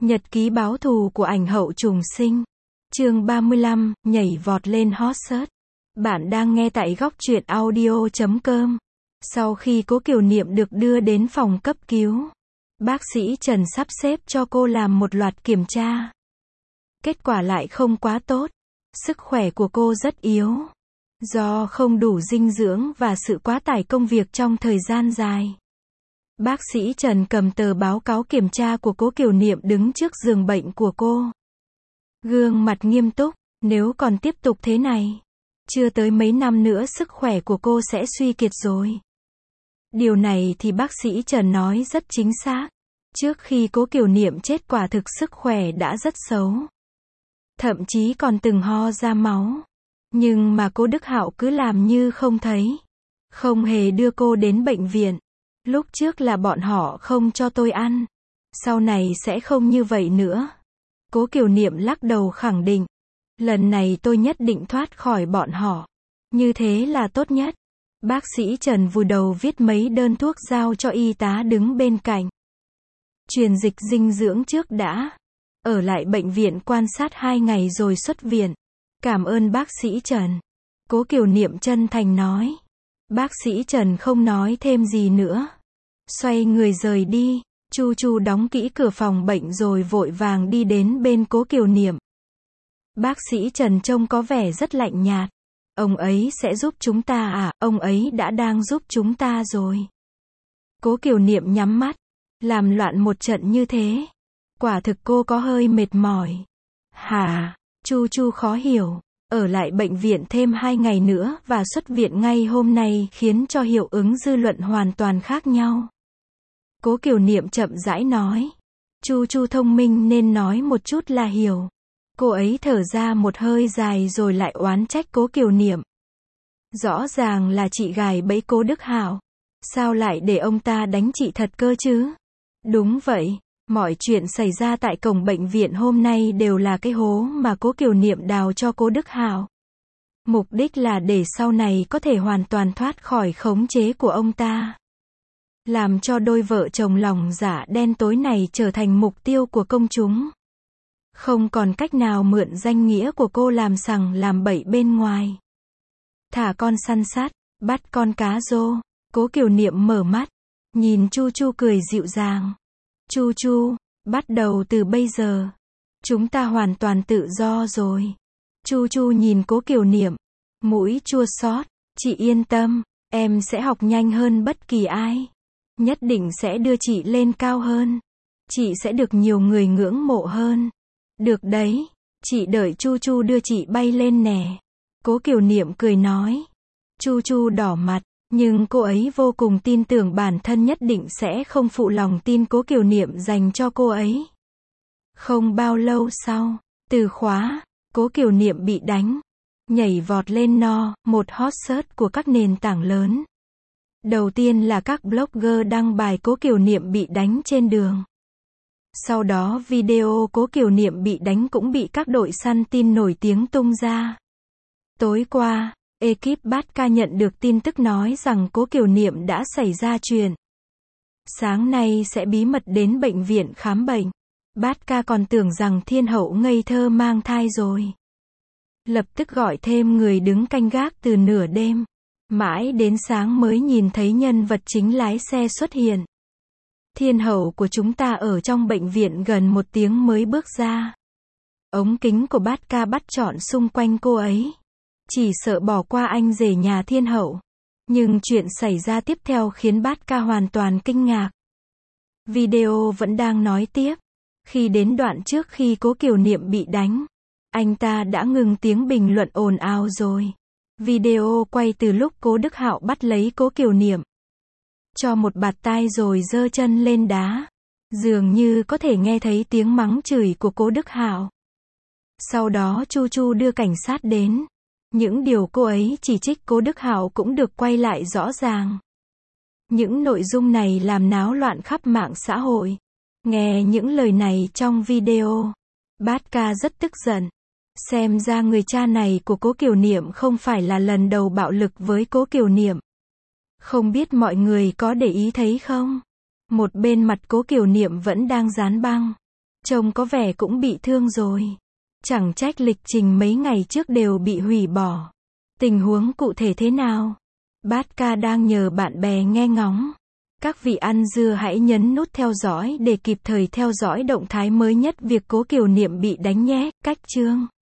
Nhật ký báo thù của ảnh hậu trùng sinh. Chương 35, nhảy vọt lên hot search. Bạn đang nghe tại góc truyện audio.com. Sau khi Cố Kiều Niệm được đưa đến phòng cấp cứu, bác sĩ Trần sắp xếp cho cô làm một loạt kiểm tra. Kết quả lại không quá tốt. Sức khỏe của cô rất yếu. Do không đủ dinh dưỡng và sự quá tải công việc trong thời gian dài. Bác sĩ Trần cầm tờ báo cáo kiểm tra của Cố Kiều Niệm đứng trước giường bệnh của cô. Gương mặt nghiêm túc, nếu còn tiếp tục thế này, chưa tới mấy năm nữa sức khỏe của cô sẽ suy kiệt rồi. Điều này thì bác sĩ Trần nói rất chính xác. Trước khi Cố Kiều Niệm chết quả thực sức khỏe đã rất xấu. Thậm chí còn từng ho ra máu. Nhưng mà cô Đức Hạo cứ làm như không thấy. Không hề đưa cô đến bệnh viện. Lúc trước là bọn họ không cho tôi ăn. Sau này sẽ không như vậy nữa. Cố Kiều Niệm lắc đầu khẳng định. Lần này tôi nhất định thoát khỏi bọn họ. Như thế là tốt nhất. Bác sĩ Trần vùi đầu viết mấy đơn thuốc giao cho y tá đứng bên cạnh. Truyền dịch dinh dưỡng trước đã. Ở lại bệnh viện quan sát 2 ngày rồi xuất viện. Cảm ơn bác sĩ Trần. Cố Kiều Niệm chân thành nói. Bác sĩ Trần không nói thêm gì nữa. Xoay người rời đi. Chu Chu đóng kỹ cửa phòng bệnh rồi vội vàng đi đến bên Cố Kiều Niệm. Bác sĩ Trần trông có vẻ rất lạnh nhạt. Ông ấy sẽ giúp chúng ta à? Ông ấy đã đang giúp chúng ta rồi. Cố Kiều Niệm nhắm mắt. Làm loạn một trận như thế. Quả thực cô có hơi mệt mỏi. Hả? Chu Chu khó hiểu. Ở lại bệnh viện thêm 2 ngày nữa và xuất viện ngay hôm nay khiến cho hiệu ứng dư luận hoàn toàn khác nhau. Cố Kiều Niệm chậm rãi nói. Chu Chu thông minh nên nói một chút là hiểu. Cô ấy thở ra một hơi dài rồi lại oán trách Cố Kiều Niệm. Rõ ràng là chị gài bẫy Cố Đức Hạo. Sao lại để ông ta đánh chị thật cơ chứ? Đúng vậy. Mọi chuyện xảy ra tại cổng bệnh viện hôm nay đều là cái hố mà Cố Kiều Niệm đào cho Cố Đức Hạo. Mục đích là để sau này có thể hoàn toàn thoát khỏi khống chế của ông ta. Làm cho đôi vợ chồng lòng dạ đen tối này trở thành mục tiêu của công chúng. Không còn cách nào mượn danh nghĩa của cô làm sằng làm bậy bên ngoài. Thả con săn sát, bắt con cá rô. Cố Kiều Niệm mở mắt, nhìn Chu Chu cười dịu dàng. Chu Chu, bắt đầu từ bây giờ, chúng ta hoàn toàn tự do rồi. Chu Chu nhìn Cố Kiều Niệm, mũi chua xót. Chị yên tâm, em sẽ học nhanh hơn bất kỳ ai. Nhất định sẽ đưa chị lên cao hơn. Chị sẽ được nhiều người ngưỡng mộ hơn. Được đấy, chị đợi Chu Chu đưa chị bay lên nè. Cố Kiều Niệm cười nói. Chu Chu đỏ mặt, nhưng cô ấy vô cùng tin tưởng bản thân nhất định sẽ không phụ lòng tin Cố Kiều Niệm dành cho cô ấy. Không bao lâu sau, từ khóa, Cố Kiều Niệm bị đánh. Nhảy vọt lên một hot search của các nền tảng lớn. Đầu tiên là các blogger đăng bài Cố Kiều Niệm bị đánh trên đường. Sau đó video Cố Kiều Niệm bị đánh cũng bị các đội săn tin nổi tiếng tung ra. Tối qua, ekip Bát Ca nhận được tin tức nói rằng Cố Kiều Niệm đã xảy ra chuyện. Sáng nay sẽ bí mật đến bệnh viện khám bệnh. Bát Ca còn tưởng rằng Thiên Hậu ngây thơ mang thai rồi. Lập tức gọi thêm người đứng canh gác từ nửa đêm. Mãi đến sáng mới nhìn thấy nhân vật chính lái xe xuất hiện. Thiên Hậu của chúng ta ở trong bệnh viện gần 1 tiếng mới bước ra. Ống kính của Bát Ca bắt trọn xung quanh cô ấy. Chỉ sợ bỏ qua anh rể nhà Thiên Hậu. Nhưng chuyện xảy ra tiếp theo khiến Bát Ca hoàn toàn kinh ngạc. Video vẫn đang nói tiếp. Khi đến đoạn trước khi Cố Kiều Niệm bị đánh, anh ta đã ngừng tiếng bình luận ồn ào rồi. Video quay từ lúc Cố Đức Hạo bắt lấy Cố Kiều Niệm. Cho một bạt tai rồi giơ chân lên đá. Dường như có thể nghe thấy tiếng mắng chửi của Cố Đức Hạo. Sau đó Chu Chu đưa cảnh sát đến. Những điều cô ấy chỉ trích Cố Đức Hạo cũng được quay lại rõ ràng. Những nội dung này làm náo loạn khắp mạng xã hội. Nghe những lời này trong video, Bát Ca rất tức giận. Xem ra người cha này của Cố Kiều Niệm không phải là lần đầu bạo lực với Cố Kiều Niệm. Không biết mọi người có để ý thấy không? Một bên mặt Cố Kiều Niệm vẫn đang dán băng. Trông có vẻ cũng bị thương rồi. Chẳng trách lịch trình mấy ngày trước đều bị hủy bỏ. Tình huống cụ thể thế nào? Bát ca đang nhờ bạn bè nghe ngóng. Các vị ăn dưa hãy nhấn nút theo dõi để kịp thời theo dõi động thái mới nhất việc Cố Kiều Niệm bị đánh nhé. Cách chương